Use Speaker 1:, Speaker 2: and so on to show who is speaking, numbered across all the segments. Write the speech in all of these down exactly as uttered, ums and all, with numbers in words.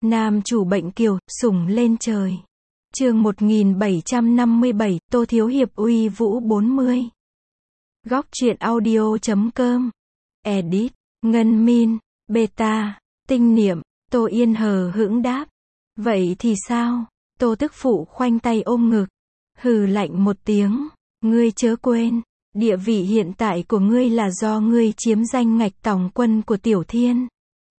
Speaker 1: Nam chủ bệnh kiều, sủng lên trời. Chương một nghìn bảy trăm năm mươi bảy, Tô Thiếu Hiệp uy vũ bốn mươi. Góc truyện audio chấm com. Edit, Ngân Min, Beta, Tinh Niệm. Tô Yên hờ hững đáp. Vậy thì sao? Tô tức phụ khoanh tay ôm ngực. Hừ lạnh một tiếng. Ngươi chớ quên, địa vị hiện tại của ngươi là do ngươi chiếm danh ngạch tòng quân của Tiểu Thiên.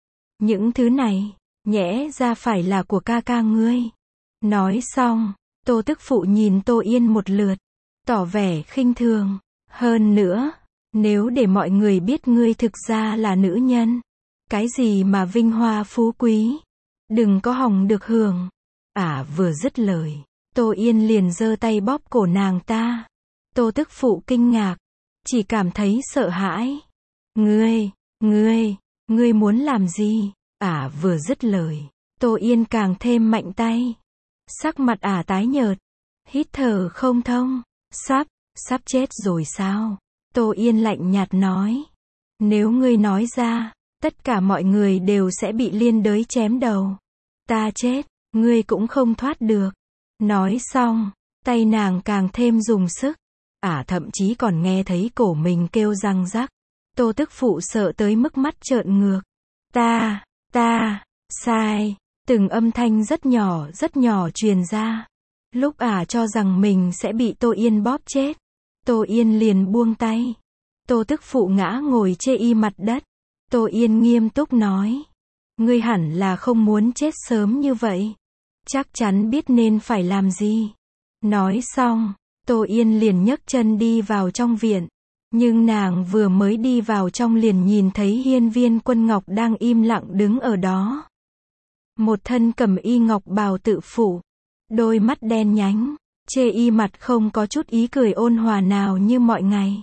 Speaker 1: Những thứ này, nhẽ ra phải là của ca ca ngươi. Nói xong, Tô tức phụ nhìn Tô Yên một lượt, tỏ vẻ khinh thường. Hơn nữa, nếu để mọi người biết ngươi thực ra là nữ nhân, cái gì mà vinh hoa phú quý, đừng có hòng được hưởng. À vừa dứt lời, Tô Yên liền giơ tay bóp cổ nàng ta. Tô tức phụ kinh ngạc, chỉ cảm thấy sợ hãi. Ngươi, ngươi, ngươi muốn làm gì? À vừa dứt lời, Tô Yên càng thêm mạnh tay. Sắc mặt ả tái nhợt, hít thở không thông. Sắp, sắp chết rồi sao? Tô Yên lạnh nhạt nói. Nếu ngươi nói ra, tất cả mọi người đều sẽ bị liên đới chém đầu. Ta chết, ngươi cũng không thoát được. Nói xong, tay nàng càng thêm dùng sức. Ả thậm chí còn nghe thấy cổ mình kêu răng rắc. Tô tức phụ sợ tới mức mắt trợn ngược. Ta, ta, sai. Từng âm thanh rất nhỏ rất nhỏ truyền ra. Lúc ả cho rằng mình sẽ bị Tô Yên bóp chết, Tô Yên liền buông tay. Tô tức phụ ngã ngồi chê y mặt đất. Tô Yên nghiêm túc nói. Ngươi hẳn là không muốn chết sớm như vậy. Chắc chắn biết nên phải làm gì. Nói xong, Tô Yên liền nhấc chân đi vào trong viện. Nhưng nàng vừa mới đi vào trong liền nhìn thấy Hiên Viên Quân Ngọc đang im lặng đứng ở đó. Một thân cẩm y ngọc bào tự phủ, đôi mắt đen nhánh, chê y mặt không có chút ý cười ôn hòa nào như mọi ngày.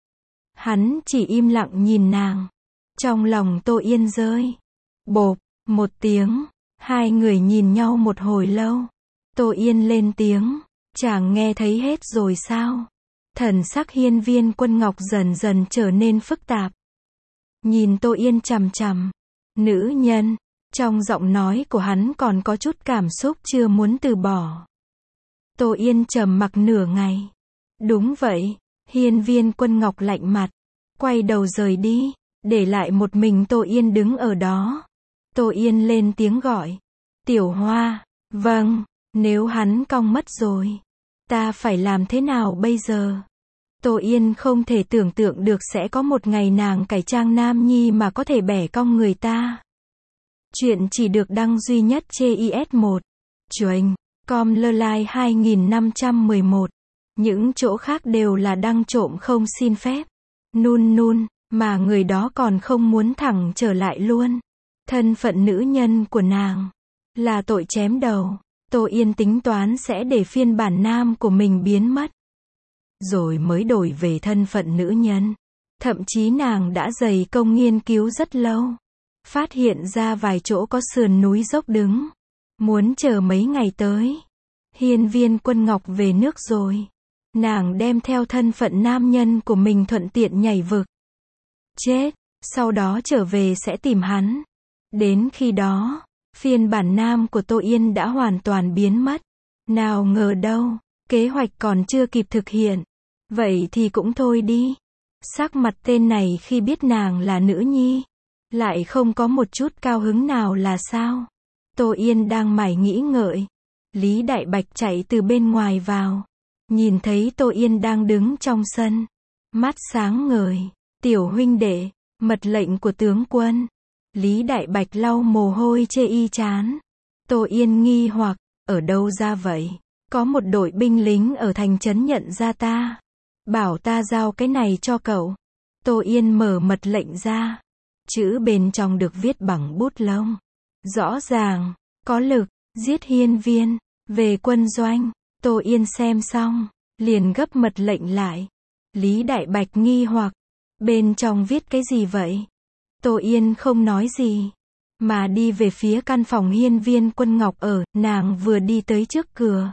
Speaker 1: Hắn chỉ im lặng nhìn nàng. Trong lòng Tô Yên rơi. Bộp, một tiếng, hai người nhìn nhau một hồi lâu. Tô Yên lên tiếng. Chàng nghe thấy hết rồi sao? Thần sắc Hiên Viên Quân Ngọc dần dần trở nên phức tạp. Nhìn Tô Yên chằm chằm. Nữ nhân. Trong giọng nói của hắn còn có chút cảm xúc chưa muốn từ bỏ. Tô Yên trầm mặc nửa ngày. Đúng vậy. Hiên Viên Quân Ngọc lạnh mặt, quay đầu rời đi, để lại một mình Tô Yên đứng ở đó. Tô Yên lên tiếng gọi. Tiểu Hoa. Vâng. Nếu hắn cong mất rồi, ta phải làm thế nào bây giờ? Tô Yên không thể tưởng tượng được sẽ có một ngày nàng cải trang nam nhi mà có thể bẻ cong người ta. Chuyện chỉ được đăng duy nhất trên i ét một. Chuềnh. Com lơ lai hai nghìn năm trăm mười một. Những chỗ khác đều là đăng trộm không xin phép. Nun nun, mà người đó còn không muốn thẳng trở lại luôn. Thân phận nữ nhân của nàng là tội chém đầu. Tô Yên tính toán sẽ để phiên bản nam của mình biến mất, rồi mới đổi về thân phận nữ nhân. Thậm chí nàng đã dày công nghiên cứu rất lâu. Phát hiện ra vài chỗ có sườn núi dốc đứng. Muốn chờ mấy ngày tới, Hiên Viên Quân Ngọc về nước rồi, nàng đem theo thân phận nam nhân của mình thuận tiện nhảy vực. Chết, sau đó trở về sẽ tìm hắn. Đến khi đó, phiên bản nam của Tô Yên đã hoàn toàn biến mất. Nào ngờ đâu, kế hoạch còn chưa kịp thực hiện. Vậy thì cũng thôi đi. Sắc mặt tên này khi biết nàng là nữ nhi, lại không có một chút cao hứng nào là sao? Tô Yên đang mải nghĩ ngợi. Lý Đại Bạch chạy từ bên ngoài vào. Nhìn thấy Tô Yên đang đứng trong sân. Mắt sáng ngời. Tiểu huynh đệ, mật lệnh của tướng quân. Lý Đại Bạch lau mồ hôi chê y chán. Tô Yên nghi hoặc, ở đâu ra vậy? Có một đội binh lính ở thành trấn nhận ra ta, bảo ta giao cái này cho cậu. Tô Yên mở mật lệnh ra. Chữ bên trong được viết bằng bút lông. Rõ ràng, có lực, giết Hiên Viên, về quân doanh. Tô Yên xem xong, liền gấp mật lệnh lại. Lý Đại Bạch nghi hoặc, bên trong viết cái gì vậy? Tô Yên không nói gì, mà đi về phía căn phòng Hiên Viên Quân Ngọc ở. Nàng vừa đi tới trước cửa,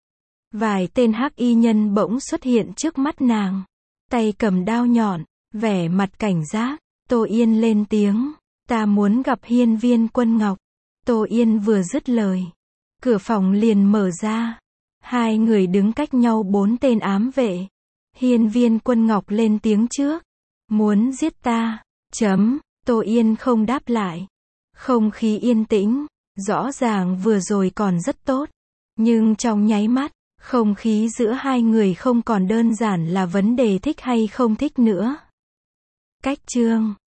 Speaker 1: vài tên hắc y nhân bỗng xuất hiện trước mắt nàng, tay cầm đao nhọn, vẻ mặt cảnh giác. Tô Yên lên tiếng. Ta muốn gặp Hiên Viên Quân Ngọc. Tô Yên vừa dứt lời. Cửa phòng liền mở ra. Hai người đứng cách nhau bốn tên ám vệ. Hiên Viên Quân Ngọc lên tiếng trước. Muốn giết ta. Chấm. Tô Yên không đáp lại. Không khí yên tĩnh. Rõ ràng vừa rồi còn rất tốt. Nhưng trong nháy mắt, không khí giữa hai người không còn đơn giản là vấn đề thích hay không thích nữa. Cách chương